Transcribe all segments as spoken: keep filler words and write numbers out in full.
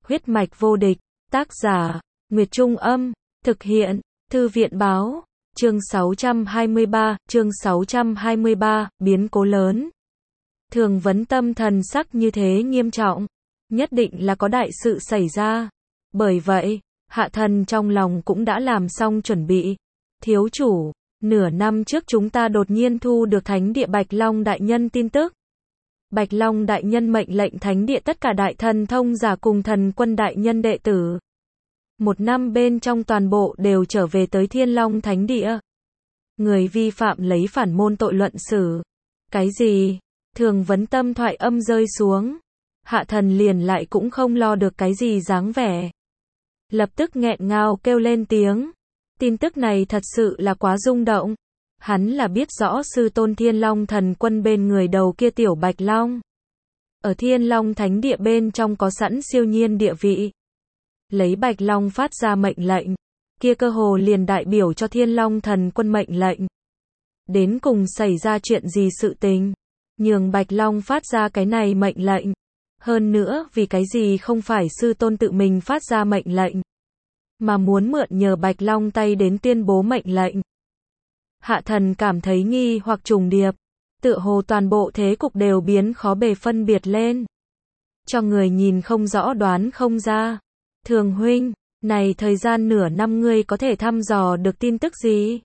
Huyết mạch vô địch, tác giả, Nguyệt Trung Âm, thực hiện, Thư viện Báo, chương sáu trăm hai mươi ba, chương sáu trăm hai mươi ba, biến cố lớn. Thường Vấn Tâm thần sắc như thế nghiêm trọng, nhất định là có đại sự xảy ra. Bởi vậy, Hạ Thần trong lòng cũng đã làm xong chuẩn bị. Thiếu chủ, nửa năm trước chúng ta đột nhiên thu được Thánh địa Bạch Long Đại Nhân tin tức. Bạch Long Đại Nhân mệnh lệnh Thánh địa tất cả đại thần thông giả cùng thần quân đại nhân đệ tử. Một năm bên trong toàn bộ đều trở về tới Thiên Long Thánh địa. Người vi phạm lấy phản môn tội luận xử. Cái gì? Thường Vấn Tâm thoại âm rơi xuống. Hạ Thần liền lại cũng không lo được cái gì dáng vẻ. Lập tức nghẹn ngào kêu lên tiếng. Tin tức này thật sự là quá rung động. Hắn là biết rõ sư tôn Thiên Long thần quân bên người đầu kia tiểu Bạch Long. Ở Thiên Long Thánh địa bên trong có sẵn siêu nhiên địa vị. Lấy Bạch Long phát ra mệnh lệnh, kia cơ hồ liền đại biểu cho Thiên Long thần quân mệnh lệnh. Đến cùng xảy ra chuyện gì sự tình, nhường Bạch Long phát ra cái này mệnh lệnh. Hơn nữa, vì cái gì không phải sư tôn tự mình phát ra mệnh lệnh, mà muốn mượn nhờ Bạch Long tay đến tuyên bố mệnh lệnh. Hạ Thần cảm thấy nghi hoặc trùng điệp, tựa hồ toàn bộ thế cục đều biến khó bề phân biệt lên. Cho người nhìn không rõ đoán không ra. Thường huynh, này thời gian nửa năm ngươi có thể thăm dò được tin tức gì?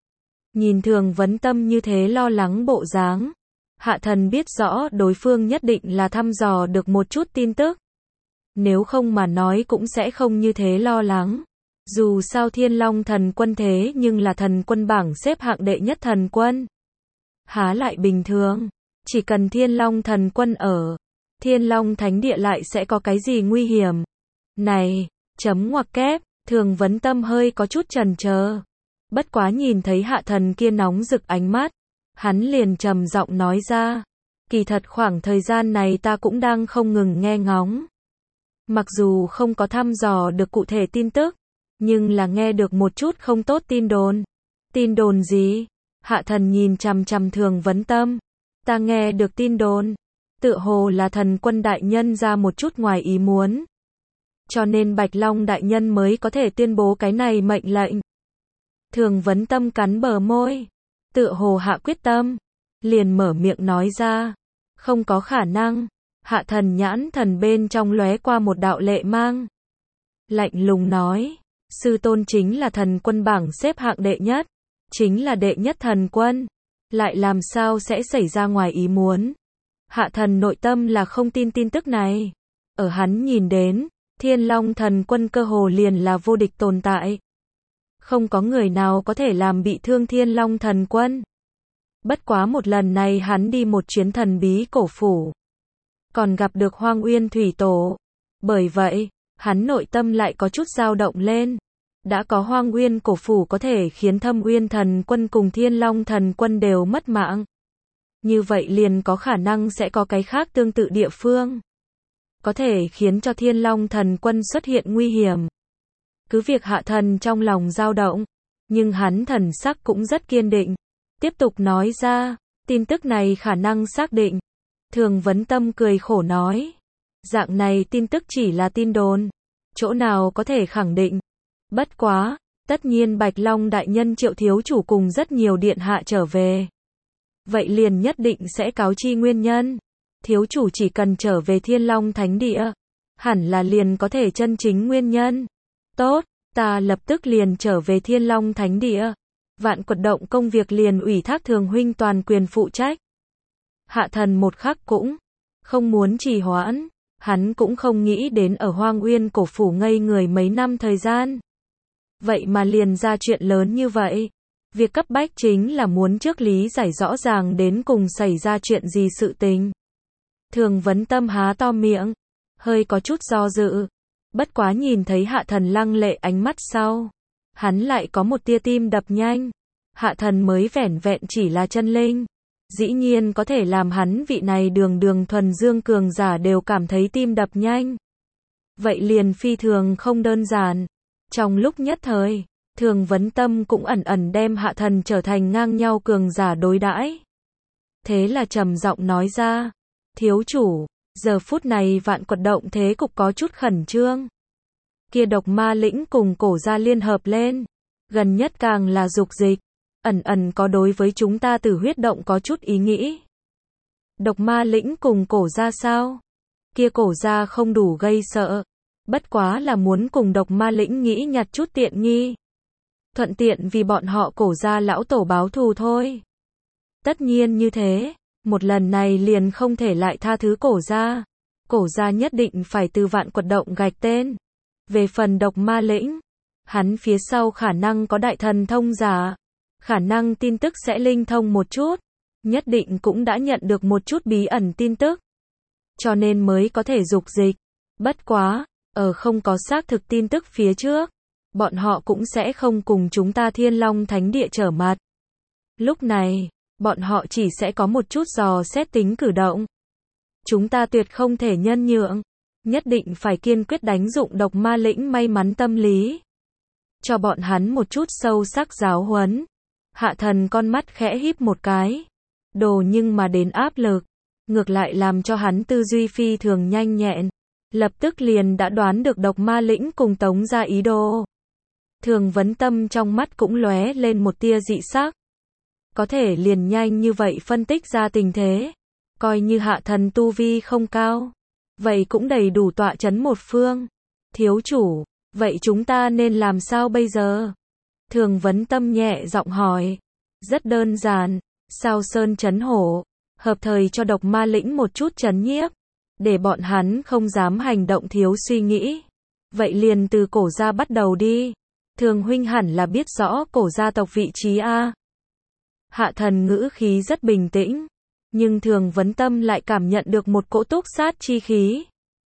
Nhìn Thường Vấn Tâm như thế lo lắng bộ dáng, Hạ Thần biết rõ đối phương nhất định là thăm dò được một chút tin tức. Nếu không mà nói cũng sẽ không như thế lo lắng. Dù sao Thiên Long thần quân thế nhưng là thần quân bảng xếp hạng đệ nhất thần quân. Há lại bình thường, chỉ cần Thiên Long thần quân ở, Thiên Long Thánh địa lại sẽ có cái gì nguy hiểm. Này, chấm ngoặc kép, Thường Vấn Tâm hơi có chút chần chờ. Bất quá nhìn thấy Hạ Thần kia nóng rực ánh mắt, hắn liền trầm giọng nói ra. Kỳ thật khoảng thời gian này ta cũng đang không ngừng nghe ngóng. Mặc dù không có thăm dò được cụ thể tin tức, nhưng là nghe được một chút không tốt tin đồn. Tin đồn gì? Hạ Thần nhìn chằm chằm Thường Vấn Tâm. Ta nghe được tin đồn, tựa hồ là thần quân đại nhân ra một chút ngoài ý muốn. Cho nên Bạch Long đại nhân mới có thể tuyên bố cái này mệnh lệnh. Thường Vấn Tâm cắn bờ môi, tựa hồ hạ quyết tâm, liền mở miệng nói ra. Không có khả năng. Hạ Thần nhãn thần bên trong lóe qua một đạo lệ mang. Lạnh lùng nói, sư tôn chính là thần quân bảng xếp hạng đệ nhất, chính là đệ nhất thần quân, lại làm sao sẽ xảy ra ngoài ý muốn. Hạ Thần nội tâm là không tin tin tức này. Ở hắn nhìn đến, Thiên Long thần quân cơ hồ liền là vô địch tồn tại. Không có người nào có thể làm bị thương Thiên Long thần quân. Bất quá một lần này hắn đi một chuyến thần bí cổ phủ, còn gặp được Hoang Uyên Thủy Tổ. Bởi vậy, hắn nội tâm lại có chút dao động lên. Đã có Hoang Uyên cổ phủ có thể khiến Thâm Uyên thần quân cùng Thiên Long thần quân đều mất mạng. Như vậy liền có khả năng sẽ có cái khác tương tự địa phương, có thể khiến cho Thiên Long thần quân xuất hiện nguy hiểm. Cứ việc Hạ Thần trong lòng dao động, nhưng hắn thần sắc cũng rất kiên định. Tiếp tục nói ra, tin tức này khả năng xác định. Thường Vấn Tâm cười khổ nói, dạng này tin tức chỉ là tin đồn, chỗ nào có thể khẳng định. Bất quá, tất nhiên Bạch Long đại nhân Triệu thiếu chủ cùng rất nhiều điện hạ trở về, vậy liền nhất định sẽ cáo chi nguyên nhân. Thiếu chủ chỉ cần trở về Thiên Long Thánh địa, hẳn là liền có thể chân chính nguyên nhân. Tốt, ta lập tức liền trở về Thiên Long Thánh địa. Vạn Quật động công việc liền ủy thác Thường huynh toàn quyền phụ trách. Hạ Thần một khắc cũng không muốn trì hoãn, hắn cũng không nghĩ đến ở Hoang Uyên cổ phủ ngây người mấy năm thời gian. Vậy mà liền ra chuyện lớn như vậy. Việc cấp bách chính là muốn trước lý giải rõ ràng đến cùng xảy ra chuyện gì sự tình. Thường Vấn Tâm há to miệng, hơi có chút do dự. Bất quá nhìn thấy Hạ Thần lăng lệ ánh mắt sau, hắn lại có một tia tim đập nhanh. Hạ Thần mới vẻn vẹn chỉ là chân linh, dĩ nhiên có thể làm hắn vị này đường đường thuần dương cường giả đều cảm thấy tim đập nhanh. Vậy liền phi thường không đơn giản. Trong lúc nhất thời, Thường Vấn Tâm cũng ẩn ẩn đem Hạ Thần trở thành ngang nhau cường giả đối đãi. Thế là trầm giọng nói ra, thiếu chủ, Giờ phút này vạn quật động thế cục có chút khẩn trương. Kia độc ma lĩnh cùng cổ gia liên hợp lên. Gần nhất càng là dục dịch. Ẩn ẩn có đối với chúng ta Tử huyết động có chút ý nghĩ. Độc ma lĩnh cùng cổ gia sao? Kia cổ gia không đủ gây sợ. Bất quá là muốn cùng độc ma lĩnh nghĩ nhặt chút tiện nghi. Thuận tiện vì bọn họ cổ gia lão tổ báo thù thôi. Tất nhiên như thế. Một lần này liền không thể lại tha thứ cổ gia. Cổ gia nhất định phải từ vạn quật động gạch tên. Về phần độc ma lĩnh, hắn phía sau khả năng có đại thần thông giả. Khả năng tin tức sẽ linh thông một chút. Nhất định cũng đã nhận được một chút bí ẩn tin tức. Cho nên mới có thể dục dịch. Bất quá, ở không có xác thực tin tức phía trước, bọn họ cũng sẽ không cùng chúng ta Thiên Long Thánh Địa trở mặt. Lúc này, bọn họ chỉ sẽ có một chút dò xét tính cử động. Chúng ta tuyệt không thể nhân nhượng. Nhất định phải kiên quyết đánh dụng độc ma lĩnh may mắn tâm lý. Cho bọn hắn một chút sâu sắc giáo huấn. Hạ thần con mắt khẽ híp một cái. Đồ nhưng mà đến áp lực. Ngược lại làm cho hắn tư duy phi thường nhanh nhẹn. Lập tức liền đã đoán được độc ma lĩnh cùng Tống gia ý đồ. Thường vấn tâm trong mắt cũng lóe lên một tia dị sắc. Có thể liền nhanh như vậy phân tích ra tình thế. Coi như hạ thần tu vi không cao. Vậy cũng đầy đủ tọa chấn một phương. Thiếu chủ, vậy chúng ta nên làm sao bây giờ? Thường vấn tâm nhẹ giọng hỏi. Rất đơn giản, sao sơn chấn hổ. Hợp thời cho độc ma lĩnh một chút chấn nhiếp. Để bọn hắn không dám hành động thiếu suy nghĩ. Vậy liền từ cổ gia bắt đầu đi. Thường huynh hẳn là biết rõ cổ gia tộc vị trí a. Hạ thần ngữ khí rất bình tĩnh. Nhưng thường vấn tâm lại cảm nhận được một cỗ túc sát chi khí.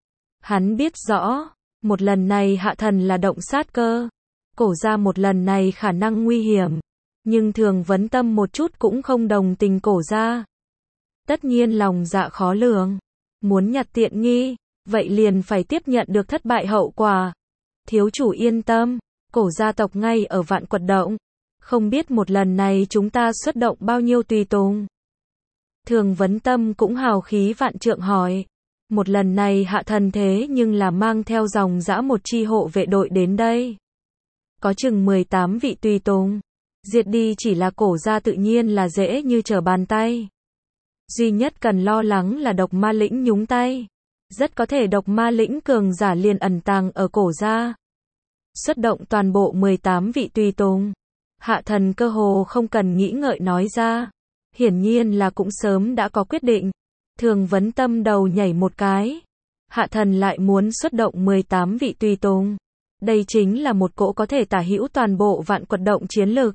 Hắn biết rõ, một lần này hạ thần là động sát cơ. Cổ gia một lần này khả năng nguy hiểm. Nhưng thường vấn tâm một chút cũng không đồng tình cổ gia. Tất nhiên lòng dạ khó lường. Muốn nhặt tiện nghi, vậy liền phải tiếp nhận được thất bại hậu quả. Thiếu chủ yên tâm, cổ gia tộc ngay ở vạn quật động. Không biết một lần này chúng ta xuất động bao nhiêu tùy tùng. Thường vấn tâm cũng hào khí vạn trượng hỏi. Một lần này hạ thần thế nhưng là mang theo dòng dã một chi hộ vệ đội đến đây. Có chừng mười tám vị tùy tùng. Diệt đi chỉ là cổ gia tự nhiên là dễ như trở bàn tay. Duy nhất cần lo lắng là độc ma lĩnh nhúng tay. Rất có thể độc ma lĩnh cường giả liền ẩn tàng ở cổ gia. Xuất động toàn bộ mười tám vị tùy tùng. Hạ thần cơ hồ không cần nghĩ ngợi nói ra. Hiển nhiên là cũng sớm đã có quyết định. Thường vấn tâm đầu nhảy một cái. Hạ thần lại muốn xuất động mười tám vị tùy tùng. Đây chính là một cỗ có thể tả hữu toàn bộ vạn quật động chiến lược.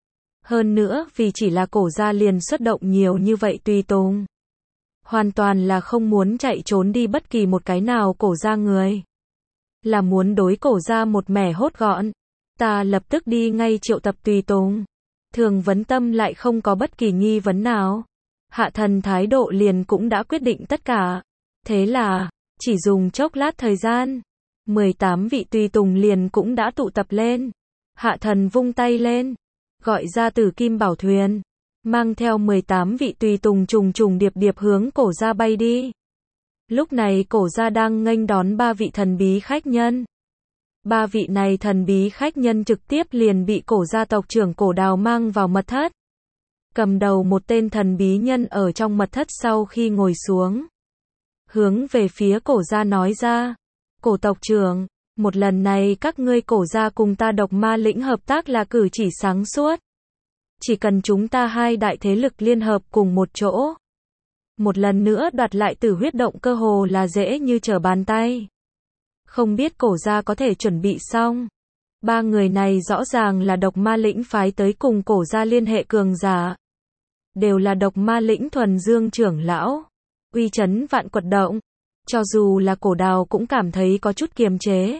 Hơn nữa vì chỉ là cổ gia liền xuất động nhiều như vậy tùy tùng. Hoàn toàn là không muốn chạy trốn đi bất kỳ một cái nào cổ gia người. Là muốn đối cổ gia một mẻ hốt gọn. Ta lập tức đi ngay triệu tập tùy tùng. Thường vấn tâm lại không có bất kỳ nghi vấn nào. Hạ thần thái độ liền cũng đã quyết định tất cả. Thế là, chỉ dùng chốc lát thời gian. mười tám vị tùy tùng liền cũng đã tụ tập lên. Hạ thần vung tay lên. Gọi ra Tử Kim Bảo Thuyền. Mang theo mười tám vị tùy tùng trùng trùng điệp điệp hướng cổ gia bay đi. Lúc này cổ gia đang nghênh đón ba vị thần bí khách nhân. Ba vị này thần bí khách nhân trực tiếp liền bị cổ gia tộc trưởng cổ đào mang vào mật thất. Cầm đầu một tên thần bí nhân ở trong mật thất sau khi ngồi xuống. Hướng về phía cổ gia nói ra. Cổ tộc trưởng, một lần này các ngươi cổ gia cùng ta độc ma lĩnh hợp tác là cử chỉ sáng suốt. Chỉ cần chúng ta hai đại thế lực liên hợp cùng một chỗ. Một lần nữa đoạt lại Tử huyết động cơ hồ là dễ như trở bàn tay. Không biết cổ gia có thể chuẩn bị xong. Ba người này rõ ràng là độc ma lĩnh phái tới cùng cổ gia liên hệ cường giả. Đều là độc ma lĩnh thuần dương trưởng lão. Uy chấn vạn quật động. Cho dù là cổ đào cũng cảm thấy có chút kiềm chế.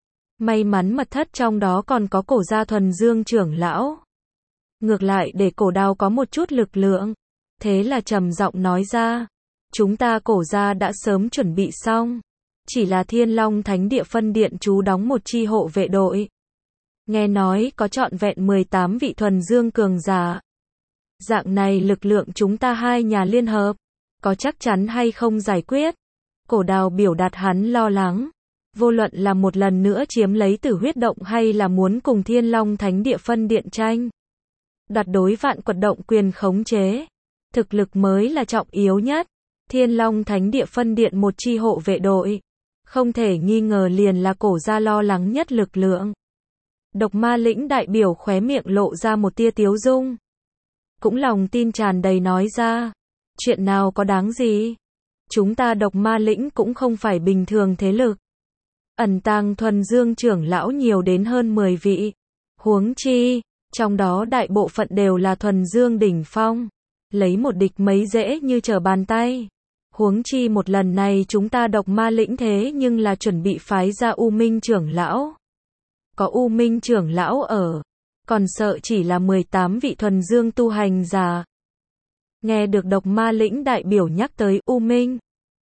May mắn mật thất trong đó còn có cổ gia thuần dương trưởng lão. Ngược lại để cổ đào có một chút lực lượng. Thế là trầm giọng nói ra. Chúng ta cổ gia đã sớm chuẩn bị xong. Chỉ là Thiên Long Thánh Địa phân điện trú đóng một chi hộ vệ đội. Nghe nói có trọn vẹn mười tám vị thuần dương cường giả. Dạng này lực lượng chúng ta hai nhà liên hợp. Có chắc chắn hay không giải quyết? Cổ Đào biểu đạt hắn lo lắng. Vô luận là một lần nữa chiếm lấy Tử Huyết Động hay là muốn cùng Thiên Long Thánh Địa phân điện tranh. Đoạt đối Vạn Quật Động quyền khống chế. Thực lực mới là trọng yếu nhất. Thiên Long Thánh Địa phân điện một chi hộ vệ đội. Không thể nghi ngờ liền là Cổ gia lo lắng nhất lực lượng. Độc Ma Lĩnh đại biểu khóe miệng lộ ra một tia tiếu dung. Cũng lòng tin tràn đầy nói ra. Chuyện nào có đáng gì? Chúng ta Độc Ma Lĩnh cũng không phải bình thường thế lực. Ẩn tàng thuần dương trưởng lão nhiều đến hơn mười vị. Huống chi, trong đó đại bộ phận đều là thuần dương đỉnh phong. Lấy một địch mấy dễ như trở bàn tay. Huống chi một lần này chúng ta Độc Ma Lĩnh thế nhưng là chuẩn bị phái ra U Minh trưởng lão. Có U Minh trưởng lão ở. Còn sợ chỉ là mười tám vị thuần dương tu hành giả. Nghe được Độc Ma Lĩnh đại biểu nhắc tới U Minh.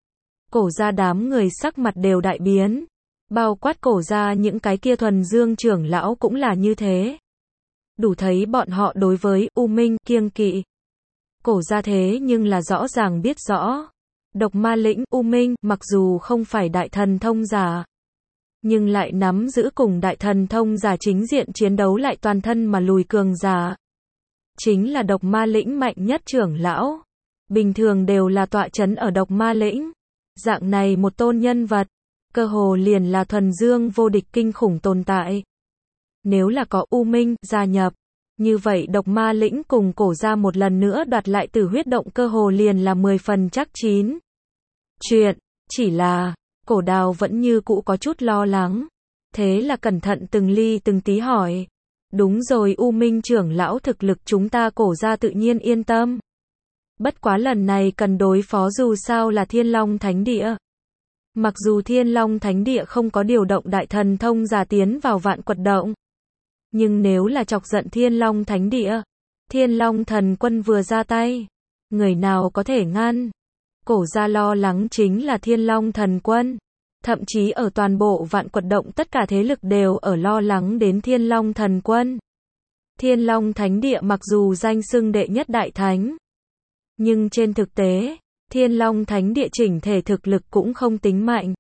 Cổ gia đám người sắc mặt đều đại biến. Bao quát Cổ gia những cái kia thuần dương trưởng lão cũng là như thế. Đủ thấy bọn họ đối với U Minh kiêng kỵ. Cổ gia thế nhưng là rõ ràng biết rõ. Độc Ma Lĩnh U Minh mặc dù không phải đại thần thông giả. Nhưng lại nắm giữ cùng đại thần thông giả chính diện chiến đấu lại toàn thân mà lùi cường giả. Chính là Độc Ma Lĩnh mạnh nhất trưởng lão. Bình thường đều là tọa chấn ở Độc Ma Lĩnh. Dạng này một tôn nhân vật. Cơ hồ liền là thuần dương vô địch kinh khủng tồn tại. Nếu là có U Minh gia nhập. Như vậy Độc Ma Lĩnh cùng Cổ gia một lần nữa đoạt lại Tử Huyết Động cơ hồ liền là mười phần chắc chín. Chuyện, chỉ là, Cổ Đào vẫn như cũ có chút lo lắng. Thế là cẩn thận từng ly từng tí hỏi. Đúng rồi U Minh trưởng lão thực lực chúng ta Cổ gia tự nhiên yên tâm. Bất quá lần này cần đối phó dù sao là Thiên Long Thánh Địa. Mặc dù Thiên Long Thánh Địa không có điều động đại thần thông giả tiến vào Vạn Quật Động. Nhưng nếu là chọc giận Thiên Long Thánh Địa, Thiên Long Thần Quân vừa ra tay, người nào có thể ngăn? Cổ gia lo lắng chính là Thiên Long Thần Quân. Thậm chí ở toàn bộ Vạn Quật Động tất cả thế lực đều ở lo lắng đến Thiên Long Thần Quân. Thiên Long Thánh Địa mặc dù danh xưng đệ nhất đại thánh, nhưng trên thực tế, Thiên Long Thánh Địa chỉnh thể thực lực cũng không tính mạnh.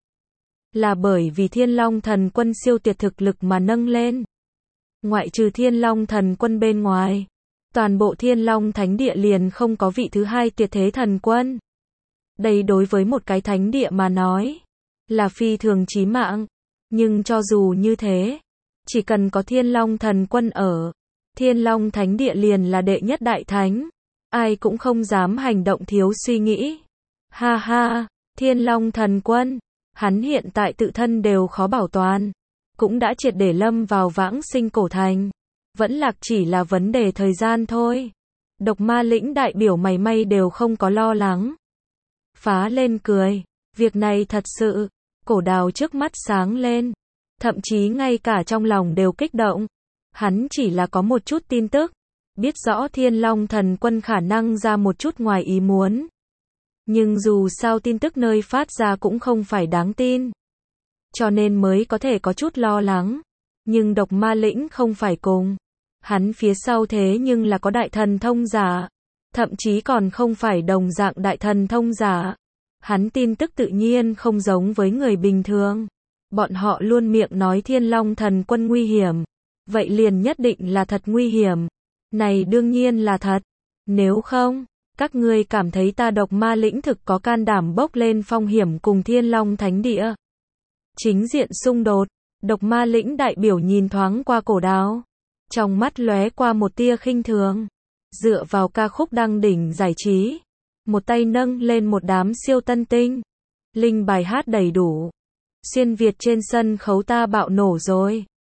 Là bởi vì Thiên Long Thần Quân siêu tuyệt thực lực mà nâng lên. Ngoại trừ Thiên Long Thần Quân bên ngoài, toàn bộ Thiên Long Thánh Địa liền không có vị thứ hai tuyệt thế thần quân. Đây đối với một cái thánh địa mà nói, là phi thường chí mạng. Nhưng cho dù như thế, chỉ cần có Thiên Long Thần Quân ở, Thiên Long Thánh Địa liền là đệ nhất đại thánh. Ai cũng không dám hành động thiếu suy nghĩ. Ha ha, Thiên Long Thần Quân, hắn hiện tại tự thân đều khó bảo toàn. Cũng đã triệt để lâm vào vãng sinh cổ thành. Vẫn lạc chỉ là vấn đề thời gian thôi. Độc Ma Lĩnh đại biểu mày may đều không có lo lắng. Phá lên cười. Việc này thật sự. Cổ Đào trước mắt sáng lên. Thậm chí ngay cả trong lòng đều kích động. Hắn chỉ là có một chút tin tức. Biết rõ Thiên Long Thần Quân khả năng ra một chút ngoài ý muốn. Nhưng dù sao tin tức nơi phát ra cũng không phải đáng tin. Cho nên mới có thể có chút lo lắng. Nhưng Độc Ma Lĩnh không phải cùng. Hắn phía sau thế nhưng là có đại thần thông giả. Thậm chí còn không phải đồng dạng đại thần thông giả. Hắn tin tức tự nhiên không giống với người bình thường. Bọn họ luôn miệng nói Thiên Long Thần Quân nguy hiểm. Vậy liền nhất định là thật nguy hiểm. Này đương nhiên là thật. Nếu không, các ngươi cảm thấy ta Độc Ma Lĩnh thực có can đảm bốc lên phong hiểm cùng Thiên Long Thánh Địa. Chính diện xung đột. Độc Ma Lĩnh đại biểu nhìn thoáng qua Cổ Đào. Trong mắt lóe qua một tia khinh thường. Dựa vào ca khúc đăng đỉnh giải trí. Một tay nâng lên một đám siêu tân tinh. Linh bài hát đầy đủ. Xuyên Việt trên sân khấu ta bạo nổ rồi.